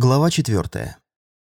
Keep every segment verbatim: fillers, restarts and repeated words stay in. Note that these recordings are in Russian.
Глава четвертая.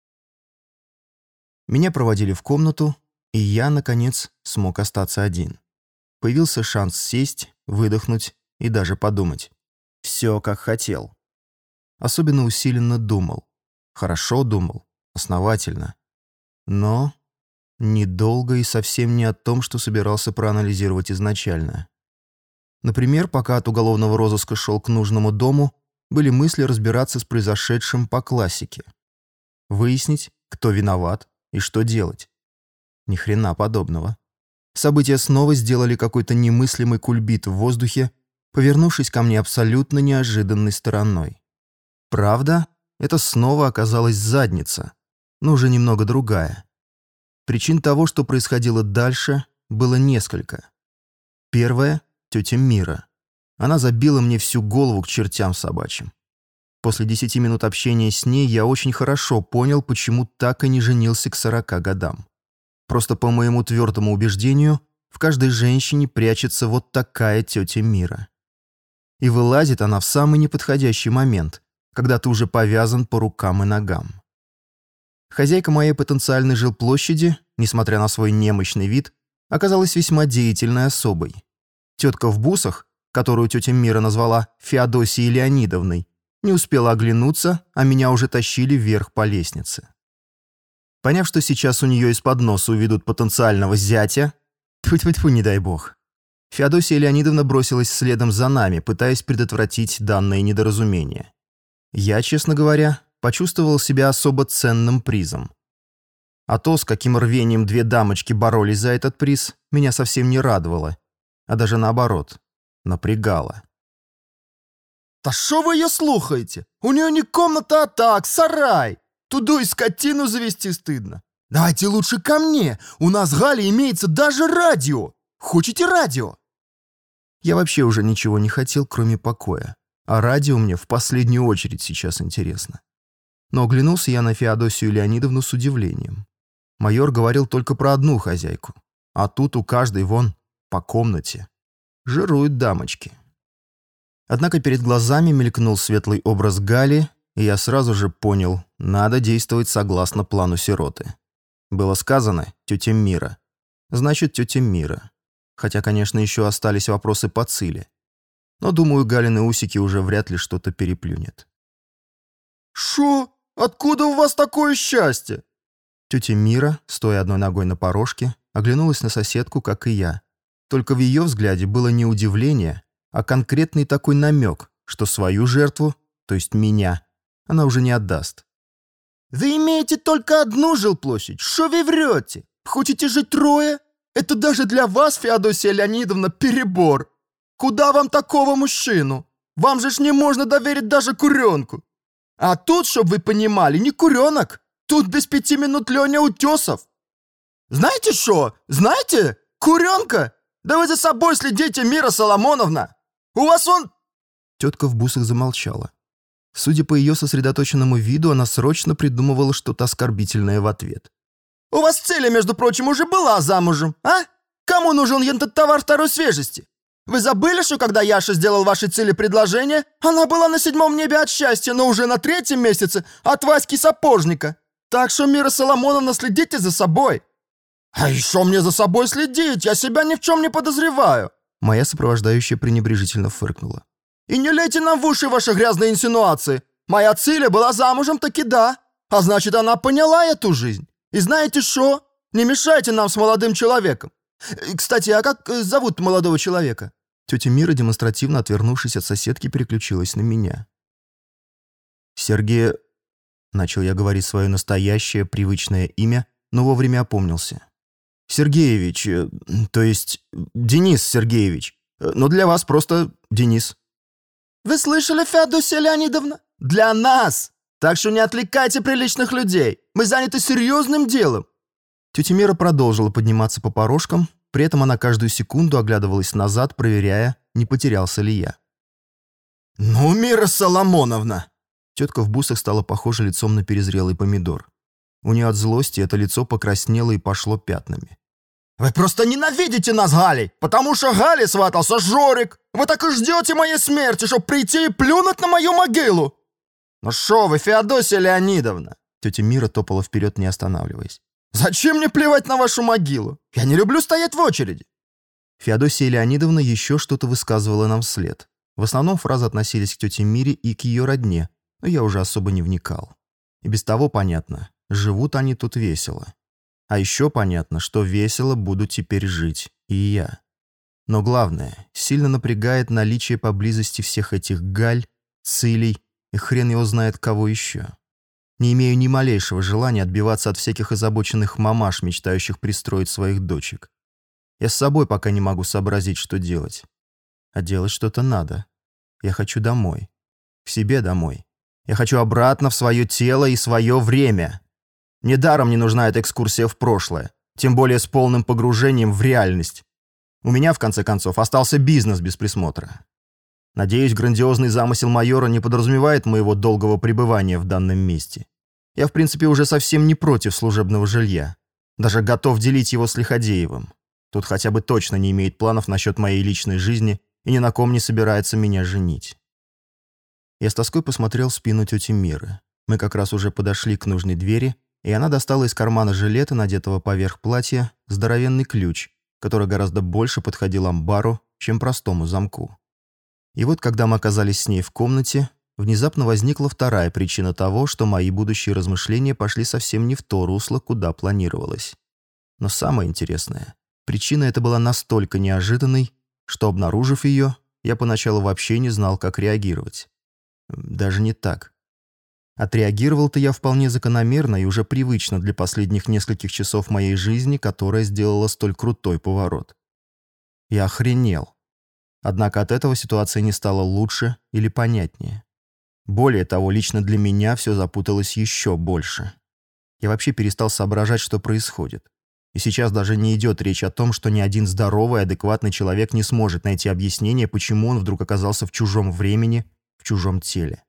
Меня проводили в комнату, и я, наконец, смог остаться один. Появился шанс сесть, выдохнуть и даже подумать. Все, как хотел. Особенно усиленно думал. Хорошо думал, основательно. Но недолго и совсем не о том, что собирался проанализировать изначально. Например, пока от уголовного розыска шел к нужному дому, были мысли разбираться с произошедшим по классике. Выяснить, кто виноват и что делать. Ни хрена подобного. События снова сделали какой-то немыслимый кульбит в воздухе, повернувшись ко мне абсолютно неожиданной стороной. Правда, это снова оказалась задница, но уже немного другая. Причин того, что происходило дальше, было несколько. Первая — тетя Мира. Она забила мне всю голову к чертям собачьим. После десяти минут общения с ней я очень хорошо понял, почему так и не женился к сорока годам. Просто по моему твердому убеждению, в каждой женщине прячется вот такая тетя Мира. И вылазит она в самый неподходящий момент, когда ты уже повязан по рукам и ногам. Хозяйка моей потенциальной жилплощади, несмотря на свой немощный вид, оказалась весьма деятельной особой. Тетка в бусах, которую тетя Мира назвала Феодосией Леонидовной, не успела оглянуться, а меня уже тащили вверх по лестнице. Поняв, что сейчас у нее из-под носа уведут потенциального зятя, тьфу-тьфу-тьфу, не дай бог, Феодосия Леонидовна бросилась следом за нами, пытаясь предотвратить данное недоразумение. Я, честно говоря, почувствовал себя особо ценным призом. А то, с каким рвением две дамочки боролись за этот приз, меня совсем не радовало, а даже наоборот, напрягало. «Та що ви її слухаєте? У нее не комната, а так, сарай. Туду и скотину завести стыдно. Давайте лучше ко мне. У нас, Галя, имеется даже радио. Хочете радио?» Я вообще уже ничего не хотел, кроме покоя. А радио мне в последнюю очередь сейчас интересно. Но оглянулся я на Феодосию Леонидовну с удивлением. Майор говорил только про одну хозяйку. А тут у каждой вон по комнате. Жируют дамочки. Однако перед глазами мелькнул светлый образ Гали, и я сразу же понял, надо действовать согласно плану сироты. Было сказано «тетя Мира». Значит, тетя Мира. Хотя, конечно, еще остались вопросы по Циле. Но, думаю, Галины усики уже вряд ли что-то переплюнет. «Шо? Откуда у вас такое счастье?» Тетя Мира, стоя одной ногой на порожке, оглянулась на соседку, как и я. Только в ее взгляде было не удивление, а конкретный такой намек, что свою жертву, то есть меня, она уже не отдаст. «Вы имеете только одну жилплощадь. Шо вы врете? Хотите жить трое? Это даже для вас, Феодосия Леонидовна, перебор. Куда вам такого мужчину? Вам же ж не можно доверить даже куренку. А тут, чтоб вы понимали, не куренок. Тут без пяти минут Леня Утесов. Знаете шо? Знаете? Куренка? Да вы за собой следите, Мира Соломоновна. У вас он...» Тетка в бусах замолчала. Судя по ее сосредоточенному виду, она срочно придумывала что-то оскорбительное в ответ. «У вас Циля, между прочим, уже была замужем, а? Кому нужен этот товар второй свежести? Вы забыли, что когда Яша сделал вашей Циле предложение, она была на седьмом небе от счастья, но уже на третьем месяце от Васьки Сапожника? Так что, Мира Соломоновна, следите за собой». «А еще мне за собой следить, я себя ни в чем не подозреваю». Моя сопровождающая пренебрежительно фыркнула. «И не лейте нам в уши ваши грязные инсинуации. Моя Циля была замужем, таки да. А значит, она поняла эту жизнь. И знаете что? Не мешайте нам с молодым человеком. Кстати, а как зовут молодого человека?» Тетя Мира, демонстративно отвернувшись от соседки, переключилась на меня. «Сергей...» Начал я говорить свое настоящее, привычное имя, но вовремя опомнился. «Сергеевич, то есть Денис Сергеевич, но для вас просто Денис». «Вы слышали, Феодосия Леонидовна? Для нас! Так что не отвлекайте приличных людей. Мы заняты серьезным делом». Тетя Мира продолжила подниматься по порожкам, при этом она каждую секунду оглядывалась назад, проверяя, не потерялся ли я. «Ну, Мира Соломоновна!» Тетка в бусах стала похожа лицом на перезрелый помидор. У нее от злости это лицо покраснело и пошло пятнами. «Вы просто ненавидите нас, Галей, потому что Гале сватался Жорик. Вы так и ждете моей смерти, чтобы прийти и плюнуть на мою могилу». «Ну шо вы, Феодосия Леонидовна?» Тетя Мира топала вперед, не останавливаясь. «Зачем мне плевать на вашу могилу? Я не люблю стоять в очереди!» Феодосия Леонидовна еще что-то высказывала нам вслед. В основном фразы относились к тете Мире и к ее родне, но я уже особо не вникал. И без того понятно, живут они тут весело. А еще понятно, что весело буду теперь жить и я. Но главное, сильно напрягает наличие поблизости всех этих Галь, Цилей и хрен его знает кого еще. Не имею ни малейшего желания отбиваться от всяких озабоченных мамаш, мечтающих пристроить своих дочек. Я с собой пока не могу сообразить, что делать. А делать что-то надо. Я хочу домой. К себе домой. Я хочу обратно в свое тело и свое время. Недаром не нужна эта экскурсия в прошлое, тем более с полным погружением в реальность. У меня, в конце концов, остался бизнес без присмотра. Надеюсь, грандиозный замысел майора не подразумевает моего долгого пребывания в данном месте. Я, в принципе, уже совсем не против служебного жилья. Даже готов делить его с Лиходеевым. Тут хотя бы точно не имеет планов насчет моей личной жизни и ни на ком не собирается меня женить. Я с тоской посмотрел в спину тети Миры. Мы как раз уже подошли к нужной двери, и она достала из кармана жилета, надетого поверх платья, здоровенный ключ, который гораздо больше подходил амбару, чем простому замку. И вот, когда мы оказались с ней в комнате, внезапно возникла вторая причина того, что мои будущие размышления пошли совсем не в то русло, куда планировалось. Но самое интересное, причина эта была настолько неожиданной, что, обнаружив ее, я поначалу вообще не знал, как реагировать. Даже не так. Отреагировал-то я вполне закономерно и уже привычно для последних нескольких часов моей жизни, которая сделала столь крутой поворот. Я охренел. Однако от этого ситуация не стала лучше или понятнее. Более того, лично для меня все запуталось еще больше. Я вообще перестал соображать, что происходит. И сейчас даже не идет речь о том, что ни один здоровый, адекватный человек не сможет найти объяснение, почему он вдруг оказался в чужом времени, в чужом теле.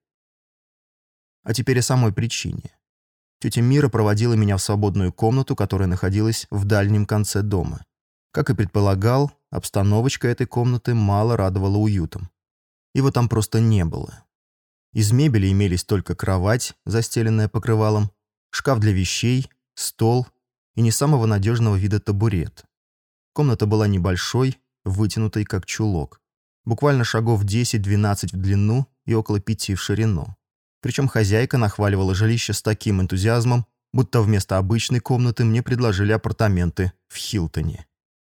А теперь о самой причине. Тетя Мира проводила меня в свободную комнату, которая находилась в дальнем конце дома. Как и предполагал, обстановочка этой комнаты мало радовала уютом. Его там просто не было. Из мебели имелись только кровать, застеленная покрывалом, шкаф для вещей, стол и не самого надежного вида табурет. Комната была небольшой, вытянутой как чулок. Буквально шагов десять-двенадцать в длину и около пяти в ширину. Причем хозяйка нахваливала жилище с таким энтузиазмом, будто вместо обычной комнаты мне предложили апартаменты в Хилтоне.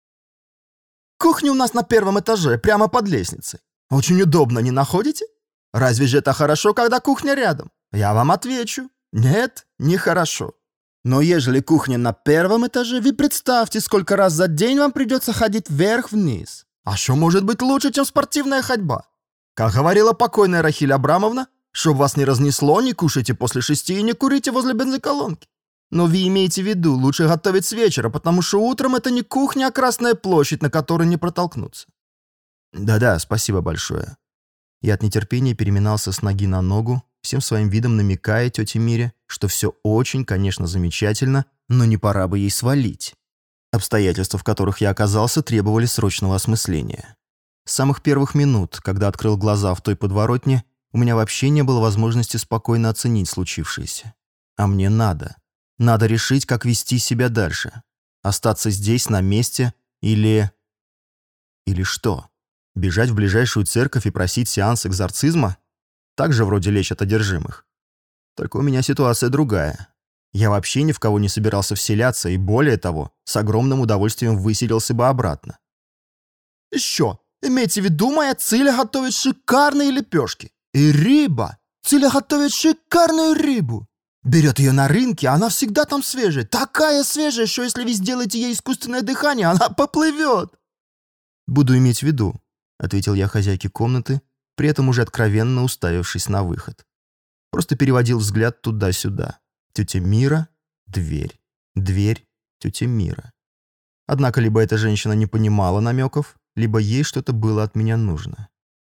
«Кухня у нас на первом этаже, прямо под лестницей. Очень удобно, не находите? Разве же это хорошо, когда кухня рядом? Я вам отвечу. Нет, нехорошо. Но ежели кухня на первом этаже, вы представьте, сколько раз за день вам придется ходить вверх-вниз. А что может быть лучше, чем спортивная ходьба? Как говорила покойная Рахиль Абрамовна, чтоб вас не разнесло, не кушайте после шести и не курите возле бензоколонки. Но вы имеете в виду, лучше готовить с вечера, потому что утром это не кухня, а Красная площадь, на которой не протолкнуться. Да-да, спасибо большое. Я от нетерпения переминался с ноги на ногу, всем своим видом намекая тете Мире, что все очень, конечно, замечательно, но не пора бы ей свалить. Обстоятельства, в которых я оказался, требовали срочного осмысления. С самых первых минут, когда открыл глаза в той подворотне, у меня вообще не было возможности спокойно оценить случившееся. А мне надо. Надо решить, как вести себя дальше. Остаться здесь, на месте, или... Или что? Бежать в ближайшую церковь и просить сеанс экзорцизма? Так же вроде лечат одержимых. Только у меня ситуация другая. Я вообще ни в кого не собирался вселяться, и более того, с огромным удовольствием выселился бы обратно. Еще, имейте в виду, моя Циля готовит шикарные лепешки. И рыба. Циля готовит шикарную рыбу. Берет ее на рынке, она всегда там свежая. Такая свежая, что если вы сделаете ей искусственное дыхание, она поплывет. «Буду иметь в виду», — ответил я хозяйке комнаты, при этом уже откровенно уставившись на выход. Просто переводил взгляд туда-сюда. Тетя Мира, дверь, дверь, тетя Мира. Однако либо эта женщина не понимала намеков, либо ей что-то было от меня нужно.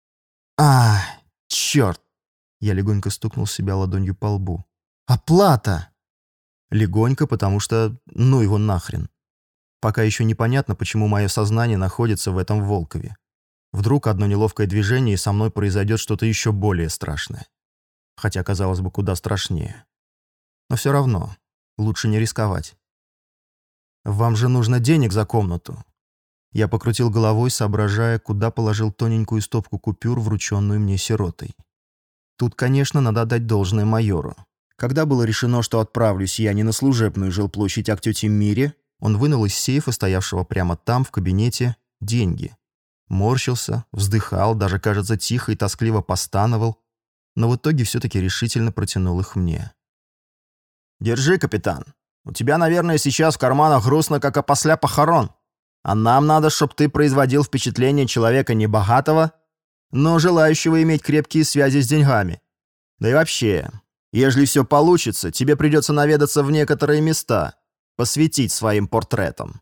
А, черт! Я легонько стукнул себя ладонью по лбу. Оплата! Легонько, потому что ну его нахрен. Пока еще непонятно, почему мое сознание находится в этом Волкове. Вдруг одно неловкое движение, и со мной произойдет что-то еще более страшное. хотя, казалось бы, куда страшнее. Но все равно лучше не рисковать. «Вам же нужно денег за комнату». Я покрутил головой, соображая, куда положил тоненькую стопку купюр, врученную мне сиротой. Тут, конечно, надо отдать должное майору. Когда было решено, что отправлюсь я не на служебную жилплощадь, а к тете Мире, он вынул из сейфа, стоявшего прямо там, в кабинете, деньги. Морщился, вздыхал, даже, кажется, тихо и тоскливо постановал, но в итоге все-таки решительно протянул их мне. «Держи, капитан. У тебя, наверное, сейчас в карманах грустно, как опосля похорон. А нам надо, чтоб ты производил впечатление человека небогатого, но желающего иметь крепкие связи с деньгами. Да и вообще, ежели все получится, тебе придется наведаться в некоторые места, посвятить своим портретам».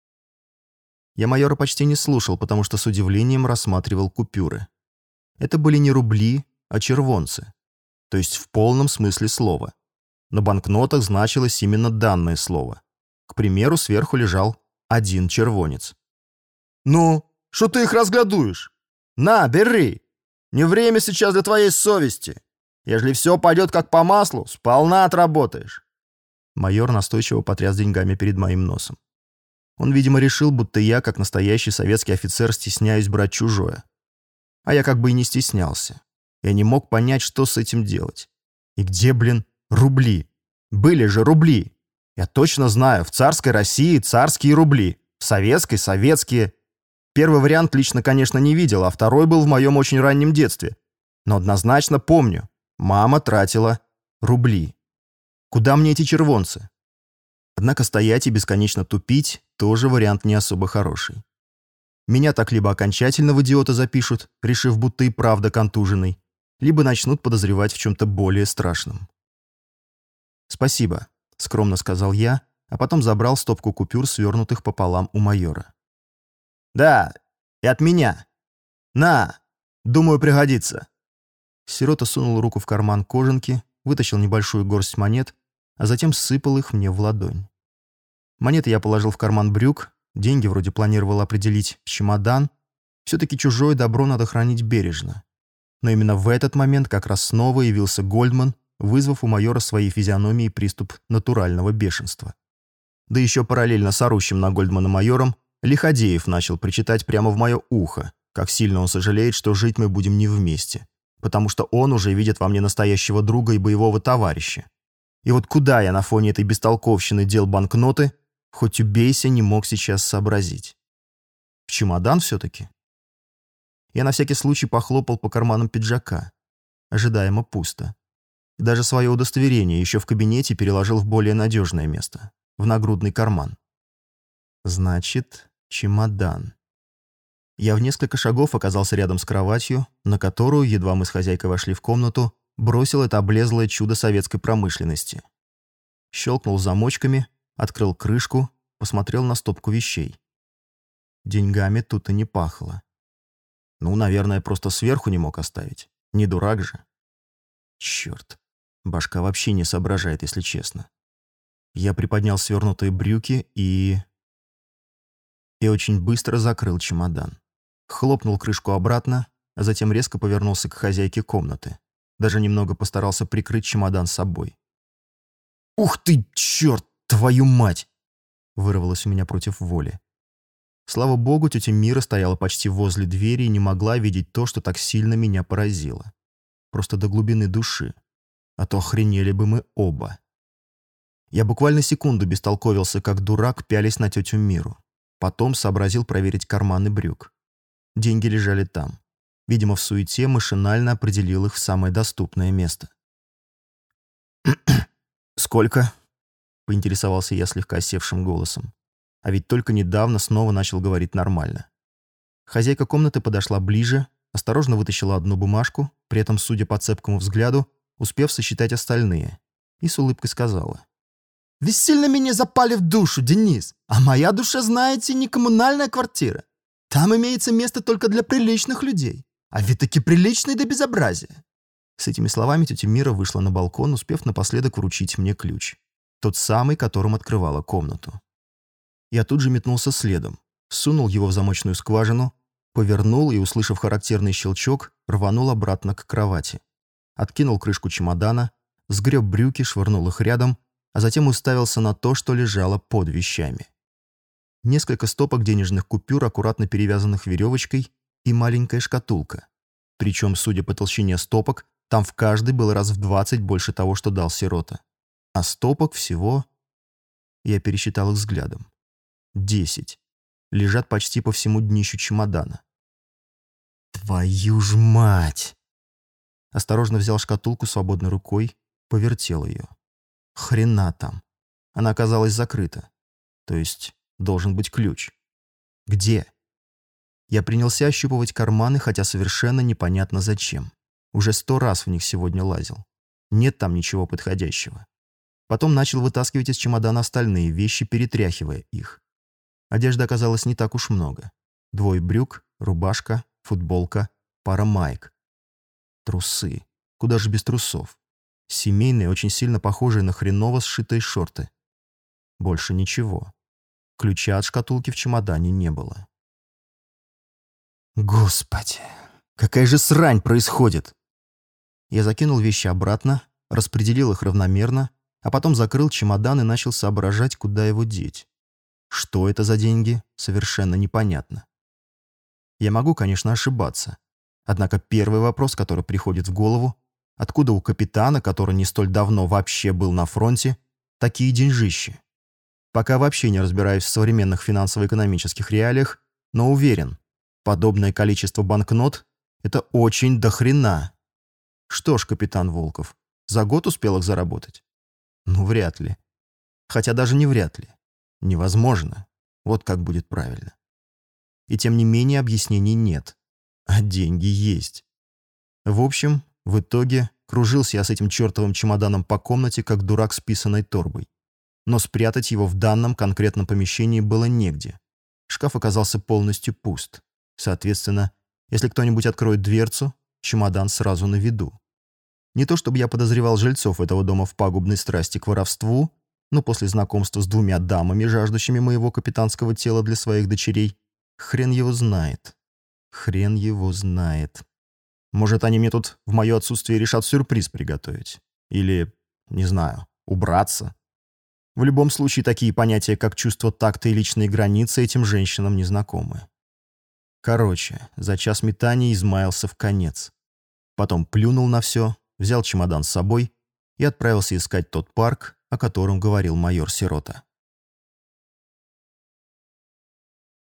Я майора почти не слушал, потому что с удивлением рассматривал купюры. Это были не рубли, а червонцы. То есть в полном смысле слова. На банкнотах значилось именно данное слово. К примеру, сверху лежал один червонец. «Ну, что ты их разглядуешь? На, бери! Не время сейчас для твоей совести. Ежели все пойдет как по маслу, сполна отработаешь». Майор настойчиво потряс деньгами перед моим носом. Он, видимо, решил, будто я, как настоящий советский офицер, стесняюсь брать чужое. А я как бы и не стеснялся. Я не мог понять, что с этим делать. И где, блин, рубли? Были же рубли. Я точно знаю, в царской России царские рубли, в советской — советские. Первый вариант лично, конечно, не видел, а второй был в моем очень раннем детстве. Но однозначно помню, мама тратила рубли. Куда мне эти червонцы? Однако стоять и бесконечно тупить — тоже вариант не особо хороший. Меня так либо окончательно в идиота запишут, решив, будто и правда контуженный, либо начнут подозревать в чем-то более страшном. «Спасибо», — скромно сказал я, а потом забрал стопку купюр, свернутых пополам у майора. «Да, и от меня. На, думаю, пригодится». Сирота сунул руку в карман кожанки, вытащил небольшую горсть монет, а затем сыпал их мне в ладонь. Монеты я положил в карман брюк, деньги вроде планировал определить в чемодан. Все-таки чужое добро надо хранить бережно. Но именно в этот момент как раз снова явился Гольдман, вызвав у майора своей физиономией приступ натурального бешенства. Да еще параллельно с орущим на Гольдмана майором Лиходеев начал причитать прямо в мое ухо, как сильно он сожалеет, что жить мы будем не вместе, потому что он уже видит во мне настоящего друга и боевого товарища. И вот куда я на фоне этой бестолковщины дел банкноты, хоть убейся, не мог сейчас сообразить. В чемодан все-таки? Я на всякий случай похлопал по карманам пиджака. Ожидаемо пусто. И даже свое удостоверение еще в кабинете переложил в более надежное место, в нагрудный карман. Значит, чемодан. Я в несколько шагов оказался рядом с кроватью, на которую, едва мы с хозяйкой вошли в комнату, бросил это облезлое чудо советской промышленности. Щелкнул замочками, открыл крышку, посмотрел на стопку вещей. Деньгами тут и не пахло. Ну, наверное, просто сверху не мог оставить. Не дурак же. Черт, башка вообще не соображает, если честно. Я приподнял свернутые брюки и... И очень быстро закрыл чемодан. Хлопнул крышку обратно, а затем резко повернулся к хозяйке комнаты. Даже немного постарался прикрыть чемодан собой. «Ух ты, черт, твою мать!» вырвалось у меня против воли. Слава богу, тетя Мира стояла почти возле двери и не могла видеть то, что так сильно меня поразило. Просто до глубины души. А то охренели бы мы оба. Я буквально секунду бестолковился, как дурак, пялясь на тетю Миру. Потом сообразил проверить карманы брюк. Деньги лежали там. Видимо, в суете машинально определил их в самое доступное место. «Сколько?» — поинтересовался я слегка севшим голосом. А ведь только недавно снова начал говорить нормально. Хозяйка комнаты подошла ближе, осторожно вытащила одну бумажку, при этом, судя по цепкому взгляду, успев сосчитать остальные, и с улыбкой сказала. «Вы сильно меня запали в душу, Денис, а моя душа, знаете, не коммунальная квартира. Там имеется место только для приличных людей, а вы таки приличные до безобразия». С этими словами тетя Мира вышла на балкон, успев напоследок вручить мне ключ. Тот самый, которым открывала комнату. Я тут же метнулся следом, сунул его в замочную скважину, повернул и, услышав характерный щелчок, рванул обратно к кровати. откинул крышку чемодана, сгреб брюки, швырнул их рядом, а затем уставился на то, что лежало под вещами. Несколько стопок денежных купюр, аккуратно перевязанных веревочкой, и маленькая шкатулка. Причем, судя по толщине стопок, там в каждой было раз в двадцать больше того, что дал сирота. А стопок всего... Я пересчитал их взглядом. Десять. Лежат почти по всему днищу чемодана. Твою ж мать! Осторожно взял шкатулку свободной рукой, повертел ее. Хрена там. Она оказалась закрыта. То есть должен быть ключ. Где? Я принялся ощупывать карманы, хотя совершенно непонятно зачем. Уже сто раз в них сегодня лазил. Нет там ничего подходящего. Потом начал вытаскивать из чемодана остальные вещи, перетряхивая их. Одежды оказалось не так уж много. Двое брюк, рубашка, футболка, пара маек. Трусы. Куда же без трусов? Семейные, очень сильно похожие на хреново сшитые шорты. Больше ничего. Ключа от шкатулки в чемодане не было. Господи, какая же срань происходит! Я закинул вещи обратно, распределил их равномерно, а потом закрыл чемодан и начал соображать, куда его деть. Что это за деньги, совершенно непонятно. Я могу, конечно, ошибаться. Однако первый вопрос, который приходит в голову, откуда у капитана, который не столь давно вообще был на фронте, такие деньжищи? Пока вообще не разбираюсь в современных финансово-экономических реалиях, но уверен, подобное количество банкнот — это очень дохрена. Что ж, капитан Волков, за год успел их заработать? Ну, вряд ли. Хотя даже не вряд ли. Невозможно. Вот как будет правильно. И тем не менее объяснений нет. А деньги есть. В общем, в итоге кружился я с этим чертовым чемоданом по комнате, как дурак с писаной торбой. Но спрятать его в данном конкретном помещении было негде. Шкаф оказался полностью пуст. Соответственно, если кто-нибудь откроет дверцу, чемодан сразу на виду. Не то чтобы я подозревал жильцов этого дома в пагубной страсти к воровству, но после знакомства с двумя дамами, жаждущими моего капитанского тела для своих дочерей, хрен его знает. Хрен его знает. Может, они мне тут в мое отсутствие решат сюрприз приготовить. Или, не знаю, убраться. В любом случае, такие понятия, как чувство такта и личные границы, этим женщинам не знакомы. Короче, за час метаний измаялся в конец. Потом плюнул на все, взял чемодан с собой и отправился искать тот парк, о котором говорил майор Сирота.